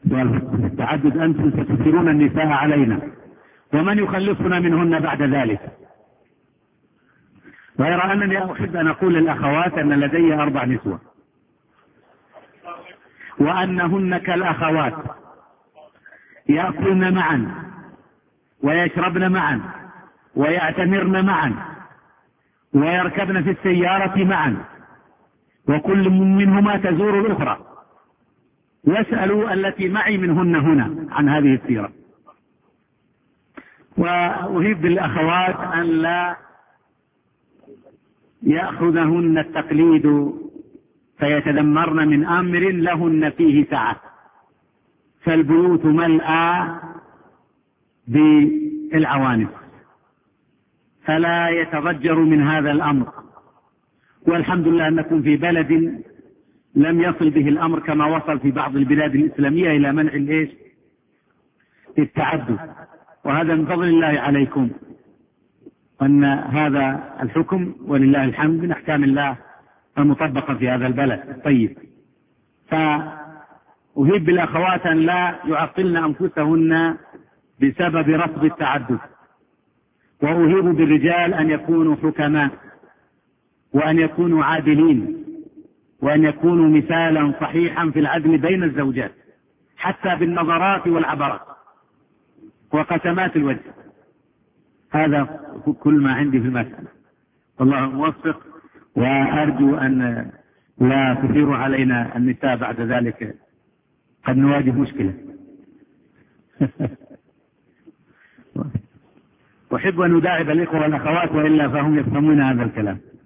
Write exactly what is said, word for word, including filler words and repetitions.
والتعدد أنتم ستكثرون النساء علينا، ومن يخلصنا منهن بعد ذلك؟ غير أنني أحب أن أقول للأخوات أن لدي أربع نسوة، وأنهن كالأخوات، يأكلن معا ويشربن معا ويعتمرن معا ويركبن في السيارة معا، وكل منهما تزور الأخرى. واسألوا التي معي منهن هنا عن هذه السيرة. وأهيب بالأخوات أن لا يأخذهن التقليد فيتذمرن من أمر لهن فيه سعة، فالبيوت ملأى بالعوانس، فلا يتضجر من هذا الأمر. والحمد لله أن نكون في بلد لم يصل به الأمر كما وصل في بعض البلاد الإسلامية إلى منع الإيش؟ التعدد، وهذا من فضل الله عليكم، أن هذا الحكم ولله الحمد من أحكام الله المطبقة في هذا البلد. طيب، فأهيب بالأخوات أن لا يعطلن أنفسهن بسبب رفض التعدد، وأهيب بالرجال أن يكونوا حكماء، وأن يكونوا عادلين، وأن يكونوا مثالا صحيحا في العدل بين الزوجات، حتى بالنظرات والعبرات وقسمات الوجه. هذا كل ما عندي في المسألة، والله موفق. وأرجو أن لا تثيروا علينا النساء بعد ذلك، قد نواجه مشكلة. أحب أن أداعب الإخوة والأخوات، وإلا فهم يفهمون هذا الكلام.